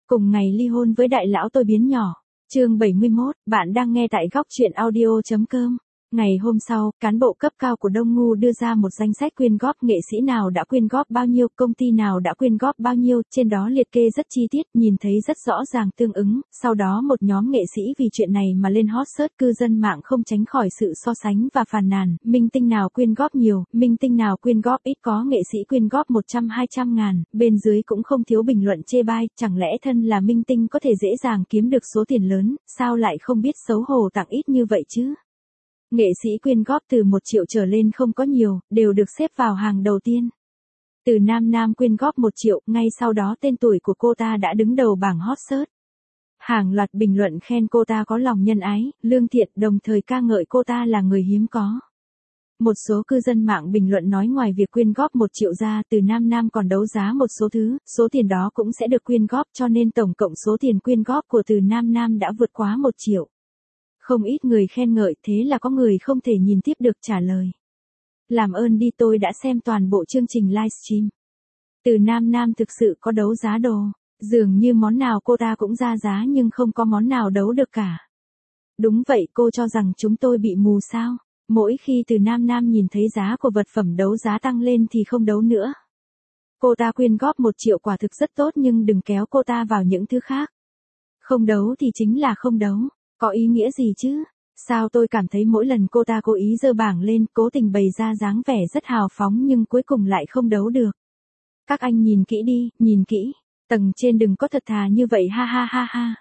Cùng ngày ly hôn với đại lão tôi biến nhỏ. Chương 71, bạn đang nghe tại góc truyện audio.com. Ngày hôm sau, cán bộ cấp cao của Đông Ngu đưa ra một danh sách quyên góp, nghệ sĩ nào đã quyên góp bao nhiêu, công ty nào đã quyên góp bao nhiêu, trên đó liệt kê rất chi tiết, nhìn thấy rất rõ ràng tương ứng. Sau đó một nhóm nghệ sĩ vì chuyện này mà lên hot search, cư dân mạng không tránh khỏi sự so sánh và phàn nàn, minh tinh nào quyên góp nhiều, minh tinh nào quyên góp ít, có nghệ sĩ quyên góp 100-200 ngàn, bên dưới cũng không thiếu bình luận chê bai, chẳng lẽ thân là minh tinh có thể dễ dàng kiếm được số tiền lớn, sao lại không biết xấu hổ tặng ít như vậy chứ? Nghệ sĩ quyên góp từ 1 triệu trở lên không có nhiều, đều được xếp vào hàng đầu tiên. Từ Nam quyên góp 1 triệu, ngay sau đó tên tuổi của cô ta đã đứng đầu bảng hot search. Hàng loạt bình luận khen cô ta có lòng nhân ái, lương thiện, đồng thời ca ngợi cô ta là người hiếm có. Một số cư dân mạng bình luận nói ngoài việc quyên góp 1 triệu ra, từ Nam còn đấu giá một số thứ, số tiền đó cũng sẽ được quyên góp, cho nên tổng cộng số tiền quyên góp của từ Nam đã vượt quá 1 triệu. Không ít người khen ngợi, thế là có người không thể nhìn tiếp được trả lời. Làm ơn đi, tôi đã xem toàn bộ chương trình livestream. Từ Nam thực sự có đấu giá đồ, dường như món nào cô ta cũng ra giá nhưng không có món nào đấu được cả. Đúng vậy, cô cho rằng chúng tôi bị mù sao? Mỗi khi từ Nam nhìn thấy giá của vật phẩm đấu giá tăng lên thì không đấu nữa. Cô ta quyên góp 1 triệu quả thực rất tốt nhưng đừng kéo cô ta vào những thứ khác. Không đấu thì chính là không đấu. Có ý nghĩa gì chứ? Sao tôi cảm thấy mỗi lần cô ta cố ý giơ bảng lên, cố tình bày ra dáng vẻ rất hào phóng nhưng cuối cùng lại không đấu được. Các anh nhìn kỹ đi, nhìn kỹ. Tầng trên đừng có thật thà như vậy, ha ha ha ha.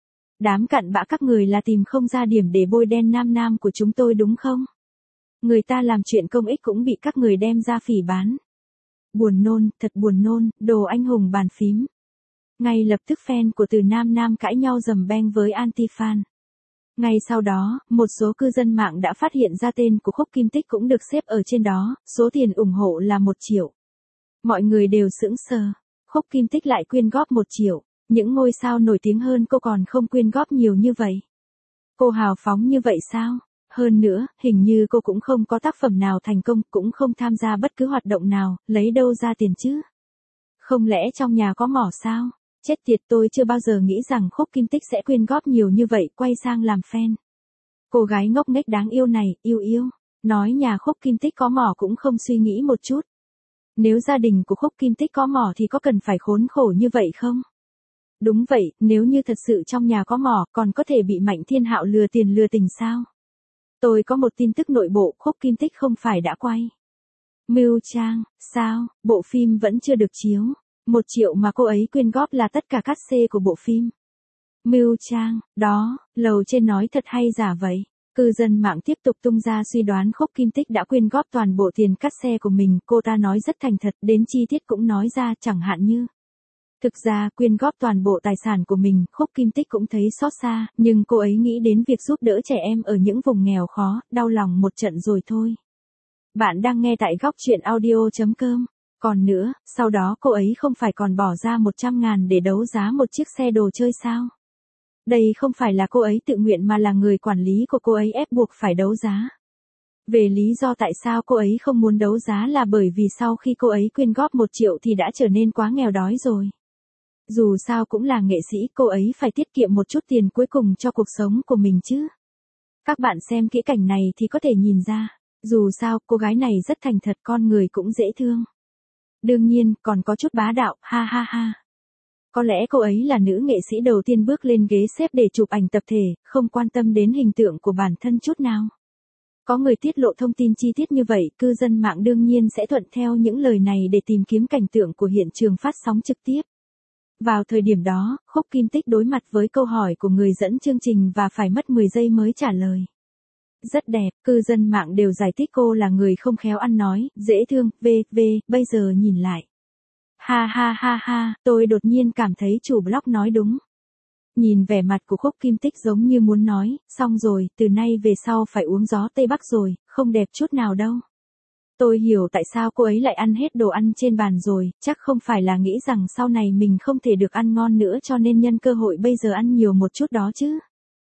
Đám cặn bã các người là tìm không ra điểm để bôi đen Nam của chúng tôi đúng không? Người ta làm chuyện công ích cũng bị các người đem ra phỉ báng. Buồn nôn, thật buồn nôn, đồ anh hùng bàn phím. Ngay lập tức fan của từ Nam cãi nhau dầm beng với anti-fan. Ngay sau đó, một số cư dân mạng đã phát hiện ra tên của Khúc Kim Tích cũng được xếp ở trên đó, số tiền ủng hộ là 1 triệu. Mọi người đều sững sờ, Khúc Kim Tích lại quyên góp 1 triệu, những ngôi sao nổi tiếng hơn cô còn không quyên góp nhiều như vậy. Cô hào phóng như vậy sao? Hơn nữa, hình như cô cũng không có tác phẩm nào thành công, cũng không tham gia bất cứ hoạt động nào, lấy đâu ra tiền chứ? Không lẽ trong nhà có mỏ sao? Chết tiệt, tôi chưa bao giờ nghĩ rằng Khúc Kim Tích sẽ quyên góp nhiều như vậy, quay sang làm fan. Cô gái ngốc nghếch đáng yêu này, yêu. Nói nhà Khúc Kim Tích có mỏ cũng không suy nghĩ một chút. Nếu gia đình của Khúc Kim Tích có mỏ thì có cần phải khốn khổ như vậy không? Đúng vậy, nếu như thật sự trong nhà có mỏ, còn có thể bị Mạnh Thiên Hạo lừa tiền lừa tình sao? Tôi có một tin tức nội bộ, Khúc Kim Tích không phải đã quay Mưu Trang, sao, bộ phim vẫn chưa được chiếu. 1 triệu mà cô ấy quyên góp là tất cả cát xê của bộ phim Mưu Trang, đó, lầu trên nói thật hay giả vậy? Cư dân mạng tiếp tục tung ra suy đoán Khúc Kim Tích đã quyên góp toàn bộ tiền cát xe của mình, cô ta nói rất thành thật, đến chi tiết cũng nói ra, chẳng hạn như. Thực ra, quyên góp toàn bộ tài sản của mình, Khúc Kim Tích cũng thấy xót xa, nhưng cô ấy nghĩ đến việc giúp đỡ trẻ em ở những vùng nghèo khó, đau lòng một trận rồi thôi. Bạn đang nghe tại góc truyện audio.com. Còn nữa, sau đó cô ấy không phải còn bỏ ra 100 ngàn để đấu giá một chiếc xe đồ chơi sao? Đây không phải là cô ấy tự nguyện mà là người quản lý của cô ấy ép buộc phải đấu giá. Về lý do tại sao cô ấy không muốn đấu giá là bởi vì sau khi cô ấy quyên góp 1 triệu thì đã trở nên quá nghèo đói rồi. Dù sao cũng là nghệ sĩ, cô ấy phải tiết kiệm một chút tiền cuối cùng cho cuộc sống của mình chứ. Các bạn xem kỹ cảnh này thì có thể nhìn ra, dù sao cô gái này rất thành thật, con người cũng dễ thương. Đương nhiên, còn có chút bá đạo, ha ha ha. Có lẽ cô ấy là nữ nghệ sĩ đầu tiên bước lên ghế xếp để chụp ảnh tập thể, không quan tâm đến hình tượng của bản thân chút nào. Có người tiết lộ thông tin chi tiết như vậy, cư dân mạng đương nhiên sẽ thuận theo những lời này để tìm kiếm cảnh tượng của hiện trường phát sóng trực tiếp. Vào thời điểm đó, Khúc Kim Tích đối mặt với câu hỏi của người dẫn chương trình và phải mất 10 giây mới trả lời. Rất đẹp, cư dân mạng đều giải thích cô là người không khéo ăn nói, dễ thương, bây giờ nhìn lại. Ha ha ha ha, tôi đột nhiên cảm thấy chủ blog nói đúng. Nhìn vẻ mặt của Khúc Kim Tích giống như muốn nói, xong rồi, từ nay về sau phải uống gió Tây Bắc rồi, không đẹp chút nào đâu. Tôi hiểu tại sao cô ấy lại ăn hết đồ ăn trên bàn rồi, chắc không phải là nghĩ rằng sau này mình không thể được ăn ngon nữa cho nên nhân cơ hội bây giờ ăn nhiều một chút đó chứ.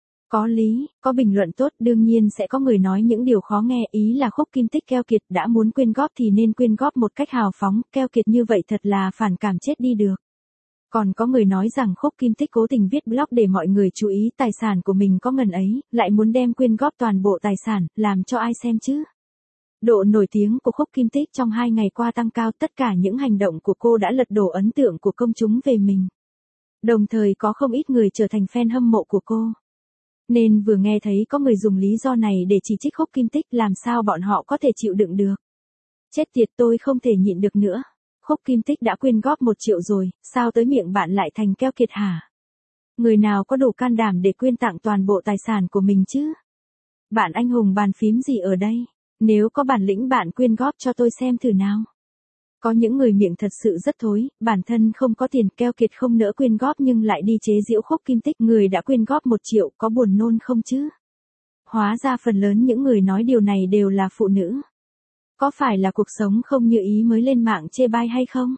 Có lý, có bình luận tốt, đương nhiên sẽ có người nói những điều khó nghe, ý là Khúc Kim Tích keo kiệt, đã muốn quyên góp thì nên quyên góp một cách hào phóng, keo kiệt như vậy thật là phản cảm chết đi được. Còn có người nói rằng Khúc Kim Tích cố tình viết blog để mọi người chú ý tài sản của mình có ngần ấy, lại muốn đem quyên góp toàn bộ tài sản, làm cho ai xem chứ? Độ nổi tiếng của Khúc Kim Tích trong 2 ngày qua tăng cao, tất cả những hành động của cô đã lật đổ ấn tượng của công chúng về mình. Đồng thời có không ít người trở thành fan hâm mộ của cô. Nên vừa nghe thấy có người dùng lý do này để chỉ trích Khúc Kim Tích, làm sao bọn họ có thể chịu đựng được. Chết tiệt, tôi không thể nhịn được nữa. Khúc Kim Tích đã quyên góp 1 triệu rồi, sao tới miệng bạn lại thành keo kiệt hả? Người nào có đủ can đảm để quyên tặng toàn bộ tài sản của mình chứ? Bạn anh hùng bàn phím gì ở đây? Nếu có bản lĩnh bạn quyên góp cho tôi xem thử nào. Có những người miệng thật sự rất thối, bản thân không có tiền, keo kiệt không nỡ quyên góp nhưng lại đi chế giễu Khúc Kim Tích, người đã quyên góp 1 triệu, có buồn nôn không chứ? Hóa ra phần lớn những người nói điều này đều là phụ nữ. Có phải là cuộc sống không như ý mới lên mạng chê bai hay không?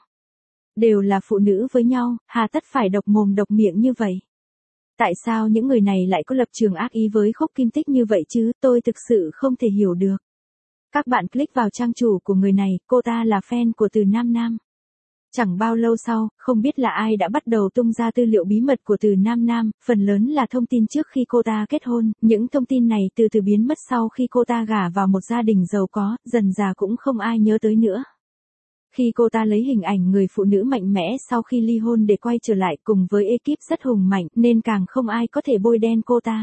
Đều là phụ nữ với nhau, hà tất phải độc mồm độc miệng như vậy? Tại sao những người này lại có lập trường ác ý với Khúc Kim Tích như vậy chứ, tôi thực sự không thể hiểu được. Các bạn click vào trang chủ của người này, cô ta là fan của Từ Nam Nam. Chẳng bao lâu sau, không biết là ai đã bắt đầu tung ra tư liệu bí mật của Từ Nam Nam, phần lớn là thông tin trước khi cô ta kết hôn, những thông tin này từ từ biến mất sau khi cô ta gả vào một gia đình giàu có, dần dà cũng không ai nhớ tới nữa. Khi cô ta lấy hình ảnh người phụ nữ mạnh mẽ sau khi ly hôn để quay trở lại cùng với ekip rất hùng mạnh, nên càng không ai có thể bôi đen cô ta.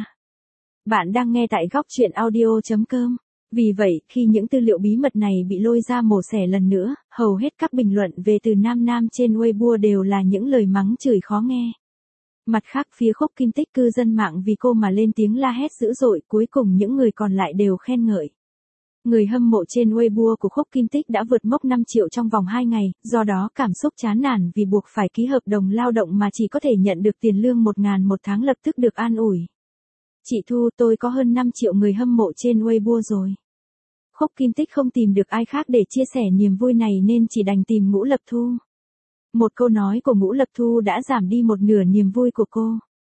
Bạn đang nghe tại góc truyện audio.com. Vì vậy, khi những tư liệu bí mật này bị lôi ra mổ xẻ lần nữa, hầu hết các bình luận về Từ Nam Nam trên Weibo đều là những lời mắng chửi khó nghe. Mặt khác, phía Khúc Kim Tích, cư dân mạng vì cô mà lên tiếng la hét dữ dội, cuối cùng những người còn lại đều khen ngợi. Người hâm mộ trên Weibo của Khúc Kim Tích đã vượt mốc 5 triệu trong vòng 2 ngày, do đó cảm xúc chán nản vì buộc phải ký hợp đồng lao động mà chỉ có thể nhận được tiền lương 1.000 một tháng lập tức được an ủi. Chị Thu, tôi có hơn 5 triệu người hâm mộ trên Weibo rồi. Khúc Kim Tích không tìm được ai khác để chia sẻ niềm vui này nên chỉ đành tìm Ngũ Lập Thu. Một câu nói của Ngũ Lập Thu đã giảm đi một nửa niềm vui của cô.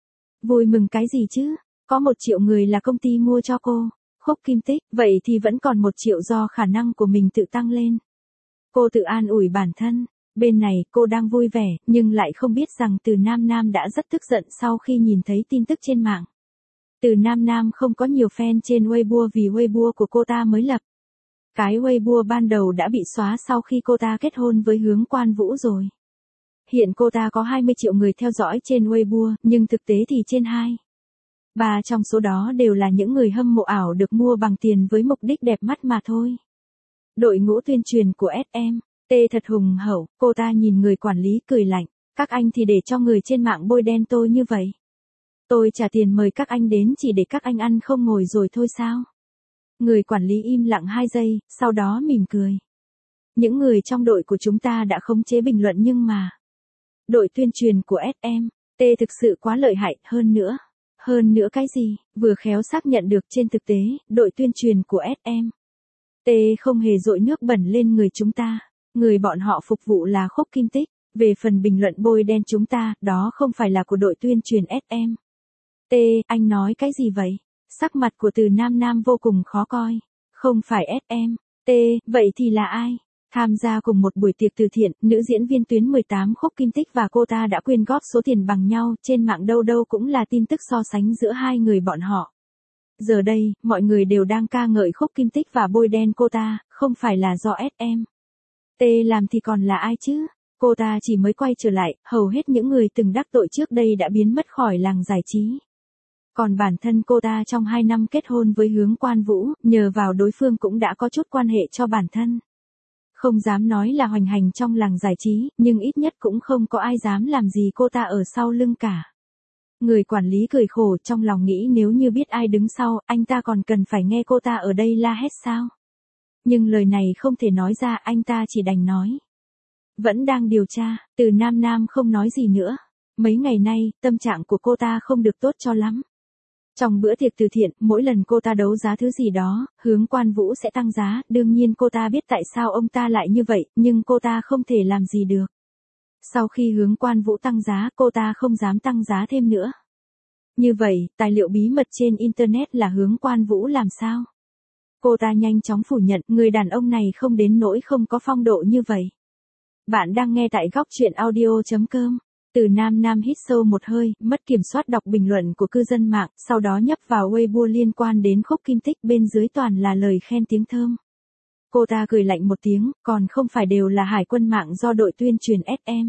Vui mừng cái gì chứ? Có 1 triệu người là công ty mua cho cô. Khúc Kim Tích, vậy thì vẫn còn 1 triệu do khả năng của mình tự tăng lên. Cô tự an ủi bản thân. Bên này, cô đang vui vẻ, nhưng lại không biết rằng Từ Nam Nam đã rất tức giận sau khi nhìn thấy tin tức trên mạng. Từ Nam Nam không có nhiều fan trên Weibo vì Weibo của cô ta mới lập. Cái Weibo ban đầu đã bị xóa sau khi cô ta kết hôn với Hướng Quan Vũ rồi. Hiện cô ta có 20 triệu người theo dõi trên Weibo, nhưng thực tế thì trên 3 trong số đó đều là những người hâm mộ ảo được mua bằng tiền với mục đích đẹp mắt mà thôi. Đội ngũ tuyên truyền của SM thật hùng hậu, cô ta nhìn người quản lý cười lạnh, các anh thì để cho người trên mạng bôi đen tôi như vậy. Tôi trả tiền mời các anh đến chỉ để các anh ăn không ngồi rồi thôi sao? Người quản lý im lặng 2 giây, sau đó mỉm cười. Những người trong đội của chúng ta đã khống chế bình luận nhưng mà đội tuyên truyền của SM thực sự quá lợi hại, hơn nữa cái gì? Vừa khéo xác nhận được trên thực tế, đội tuyên truyền của SM không hề dội nước bẩn lên người chúng ta. Người bọn họ phục vụ là Khúc Kim Tích. Về phần bình luận bôi đen chúng ta, đó không phải là của đội tuyên truyền SM anh nói cái gì vậy? Sắc mặt của Từ Nam Nam vô cùng khó coi. Không phải SM vậy thì là ai? Tham gia cùng một buổi tiệc từ thiện, nữ diễn viên tuyến 18 Khúc Kim Tích và cô ta đã quyên góp số tiền bằng nhau, trên mạng đâu đâu cũng là tin tức so sánh giữa hai người bọn họ. Giờ đây, mọi người đều đang ca ngợi Khúc Kim Tích và bôi đen cô ta, không phải là do SM làm thì còn là ai chứ? Cô ta chỉ mới quay trở lại, hầu hết những người từng đắc tội trước đây đã biến mất khỏi làng giải trí. Còn bản thân cô ta trong 2 năm kết hôn với Hướng Quan Vũ, nhờ vào đối phương cũng đã có chút quan hệ cho bản thân. Không dám nói là hoành hành trong làng giải trí, nhưng ít nhất cũng không có ai dám làm gì cô ta ở sau lưng cả. Người quản lý cười khổ, trong lòng nghĩ nếu như biết ai đứng sau, anh ta còn cần phải nghe cô ta ở đây la hét sao? Nhưng lời này không thể nói ra, anh ta chỉ đành nói. Vẫn đang điều tra. Từ Nam Nam không nói gì nữa. Mấy ngày nay, tâm trạng của cô ta không được tốt cho lắm. Trong bữa tiệc từ thiện, mỗi lần cô ta đấu giá thứ gì đó, Hướng Quan Vũ sẽ tăng giá, đương nhiên cô ta biết tại sao ông ta lại như vậy, nhưng cô ta không thể làm gì được. Sau khi Hướng Quan Vũ tăng giá, cô ta không dám tăng giá thêm nữa. Như vậy, tài liệu bí mật trên Internet là Hướng Quan Vũ làm sao? Cô ta nhanh chóng phủ nhận, người đàn ông này không đến nỗi không có phong độ như vậy. Bạn đang nghe tại góc truyện audio.com. Từ Nam Nam hít sâu một hơi, mất kiểm soát đọc bình luận của cư dân mạng, sau đó nhấp vào Weibo liên quan đến Khúc Kim Tích, bên dưới toàn là lời khen tiếng thơm. Cô ta cười lạnh một tiếng, còn không phải đều là hải quân mạng do đội tuyên truyền SM.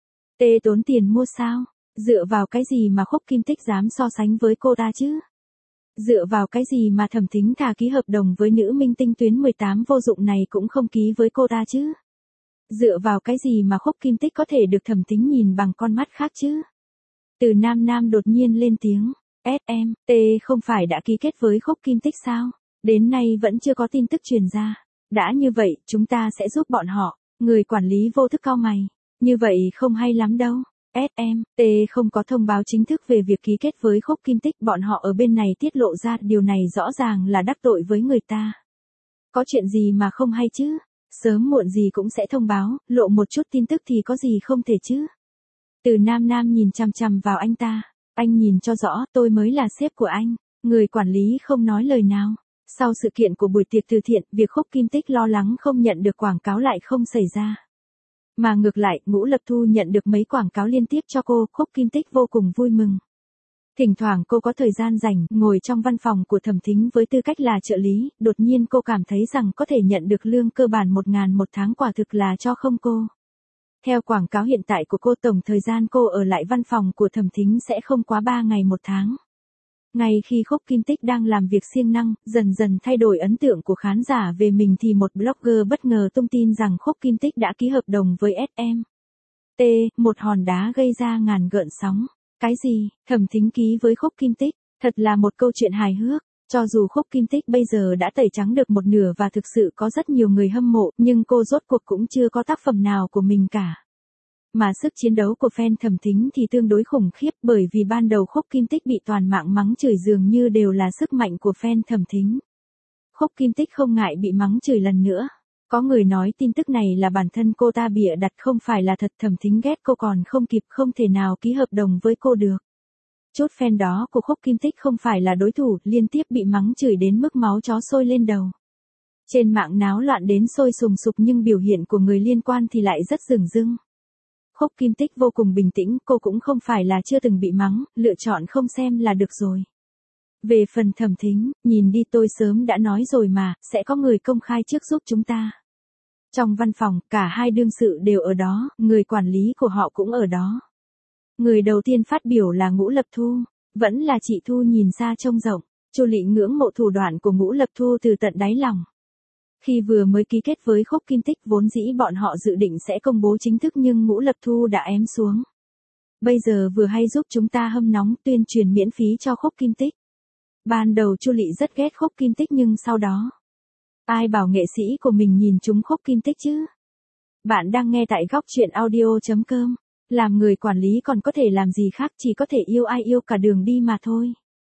Tê tốn tiền mua sao? Dựa vào cái gì mà Khúc Kim Tích dám so sánh với cô ta chứ? Dựa vào cái gì mà Thẩm Thính thà ký hợp đồng với nữ minh tinh tuyến 18 vô dụng này cũng không ký với cô ta chứ? Dựa vào cái gì mà Khúc Kim Tích có thể được Thẩm Thính nhìn bằng con mắt khác chứ? Từ Nam Nam đột nhiên lên tiếng, SM, T không phải đã ký kết với Khúc Kim Tích sao? Đến nay vẫn chưa có tin tức truyền ra. Đã như vậy, chúng ta sẽ giúp bọn họ. Người quản lý vô thức cau mày. Như vậy không hay lắm đâu. SM, T không có thông báo chính thức về việc ký kết với Khúc Kim Tích, bọn họ ở bên này tiết lộ ra, điều này rõ ràng là đắc tội với người ta. Có chuyện gì mà không hay chứ? Sớm muộn gì cũng sẽ thông báo, lộ một chút tin tức thì có gì không thể chứ? Từ Nam Nam nhìn chằm chằm vào anh ta. Anh nhìn cho rõ, tôi mới là sếp của anh. Người quản lý không nói lời nào. Sau sự kiện của buổi tiệc từ thiện, việc Khúc Kim Tích lo lắng không nhận được quảng cáo lại không xảy ra. Mà ngược lại, Ngũ Lập Thu nhận được mấy quảng cáo liên tiếp cho cô, Khúc Kim Tích vô cùng vui mừng. Thỉnh thoảng cô có thời gian rảnh, ngồi trong văn phòng của Thẩm Thính với tư cách là trợ lý, đột nhiên cô cảm thấy rằng có thể nhận được lương cơ bản 1.000 một tháng quả thực là cho không cô. Theo quảng cáo hiện tại của cô, tổng thời gian cô ở lại văn phòng của Thẩm Thính sẽ không quá 3 ngày một tháng. Ngay khi Khúc Kim Tích đang làm việc siêng năng, dần dần thay đổi ấn tượng của khán giả về mình thì một blogger bất ngờ tung tin rằng Khúc Kim Tích đã ký hợp đồng với SM. T, một hòn đá gây ra ngàn gợn sóng. Cái gì? Thẩm Thính ký với Khúc Kim Tích? Thật là một câu chuyện hài hước. Cho dù Khúc Kim Tích bây giờ đã tẩy trắng được một nửa và thực sự có rất nhiều người hâm mộ, nhưng cô rốt cuộc cũng chưa có tác phẩm nào của mình cả. Mà sức chiến đấu của fan Thẩm Thính thì tương đối khủng khiếp, bởi vì ban đầu Khúc Kim Tích bị toàn mạng mắng chửi dường như đều là sức mạnh của fan Thẩm Thính. Khúc Kim Tích không ngại bị mắng chửi lần nữa. Có người nói tin tức này là bản thân cô ta bịa đặt, không phải là thật. Thẩm Thính ghét cô còn không kịp, không thể nào ký hợp đồng với cô được. Chút fan đó của Khúc Kim Tích không phải là đối thủ, liên tiếp bị mắng chửi đến mức máu chó sôi lên đầu. Trên mạng náo loạn đến sôi sùng sục, nhưng biểu hiện của người liên quan thì lại rất dửng dưng. Khúc Kim Tích vô cùng bình tĩnh, cô cũng không phải là chưa từng bị mắng, lựa chọn không xem là được rồi. Về phần Thẩm Thính, nhìn đi, tôi sớm đã nói rồi mà, sẽ có người công khai trước giúp chúng ta. Trong văn phòng, cả hai đương sự đều ở đó, người quản lý của họ cũng ở đó. Người đầu tiên phát biểu là Ngũ Lập Thu, vẫn là chị Thu nhìn xa trông rộng. Chu Lị ngưỡng mộ thủ đoạn của Ngũ Lập Thu từ tận đáy lòng. Khi vừa mới ký kết với Khúc Kim Tích, vốn dĩ bọn họ dự định sẽ công bố chính thức nhưng Ngũ Lập Thu đã ém xuống. Bây giờ vừa hay giúp chúng ta hâm nóng, tuyên truyền miễn phí cho Khúc Kim Tích. Ban đầu Chu Lị rất ghét Khúc Kim Tích nhưng sau đó, ai bảo nghệ sĩ của mình nhìn trúng Khúc Kim Tích chứ? Bạn đang nghe tại góc truyện audio.com. Làm người quản lý còn có thể làm gì khác, chỉ có thể yêu ai yêu cả đường đi mà thôi.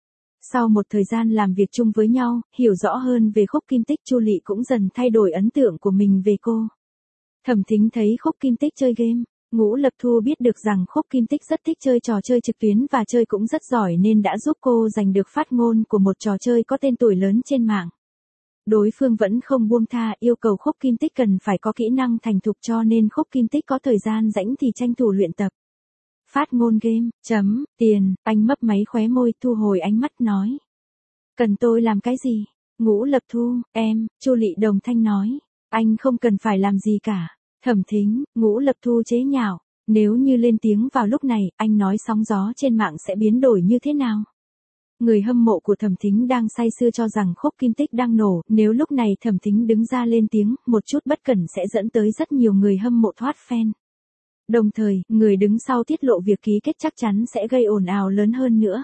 Sau một thời gian làm việc chung với nhau, hiểu rõ hơn về Khúc Kim Tích, Chu Lị cũng dần thay đổi ấn tượng của mình về cô. Thẩm Thính thấy Khúc Kim Tích chơi game, Ngũ Lập Thu biết được rằng Khúc Kim Tích rất thích chơi trò chơi trực tuyến và chơi cũng rất giỏi nên đã giúp cô giành được phát ngôn của một trò chơi có tên tuổi lớn trên mạng. Đối phương vẫn không buông tha, yêu cầu Khúc Kim Tích cần phải có kỹ năng thành thục, cho nên Khúc Kim Tích có thời gian rảnh thì tranh thủ luyện tập. Phát ngôn game, tiền, anh mấp máy khóe môi, thu hồi ánh mắt nói. Cần tôi làm cái gì? Ngũ Lập Thu, em, Chu Lị đồng thanh nói. Anh không cần phải làm gì cả. Thẩm Thính, Ngũ Lập Thu chế nhạo. Nếu như lên tiếng vào lúc này, anh nói sóng gió trên mạng sẽ biến đổi như thế nào? Người hâm mộ của Thẩm Thính đang say sưa cho rằng Khúc Kim Tích đang nổ, nếu lúc này Thẩm Thính đứng ra lên tiếng, một chút bất cẩn sẽ dẫn tới rất nhiều người hâm mộ thoát fan. Đồng thời, người đứng sau tiết lộ việc ký kết chắc chắn sẽ gây ồn ào lớn hơn nữa.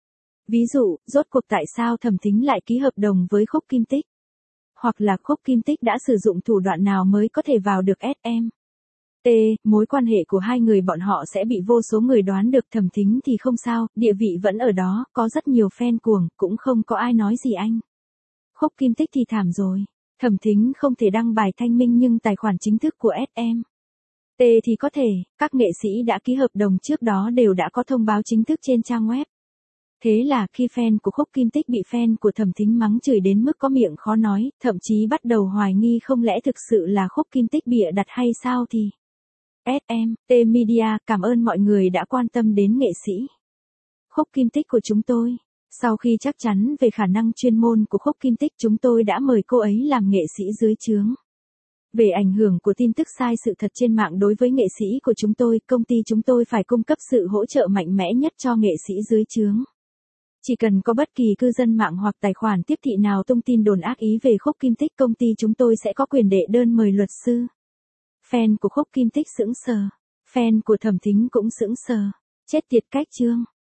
Ví dụ, rốt cuộc tại sao Thẩm Thính lại ký hợp đồng với Khúc Kim Tích? Hoặc là Khúc Kim Tích đã sử dụng thủ đoạn nào mới có thể vào được SM? T, mối quan hệ của hai người bọn họ sẽ bị vô số người đoán được. Thẩm Thính thì không sao, địa vị vẫn ở đó, có rất nhiều fan cuồng, cũng không có ai nói gì anh. Khúc Kim Tích thì thảm rồi. Thẩm Thính không thể đăng bài thanh minh nhưng tài khoản chính thức của SM. T thì có thể, các nghệ sĩ đã ký hợp đồng trước đó đều đã có thông báo chính thức trên trang web. Thế là khi fan của Khúc Kim Tích bị fan của Thẩm Thính mắng chửi đến mức có miệng khó nói, thậm chí bắt đầu hoài nghi không lẽ thực sự là Khúc Kim Tích bịa đặt hay sao thì. SM, T-Media, cảm ơn mọi người đã quan tâm đến nghệ sĩ Khúc Kim Tích của chúng tôi. Sau khi chắc chắn về khả năng chuyên môn của Khúc Kim Tích, chúng tôi đã mời cô ấy làm nghệ sĩ dưới trướng. Về ảnh hưởng của tin tức sai sự thật trên mạng đối với nghệ sĩ của chúng tôi, công ty chúng tôi phải cung cấp sự hỗ trợ mạnh mẽ nhất cho nghệ sĩ dưới trướng. Chỉ cần có bất kỳ cư dân mạng hoặc tài khoản tiếp thị nào tung tin đồn ác ý về Khúc Kim Tích, công ty chúng tôi sẽ có quyền đệ đơn mời luật sư. Fan của Khúc Kim Tích sững sờ. Fan của Thẩm Thính cũng sững sờ. Chết tiệt cách Trương.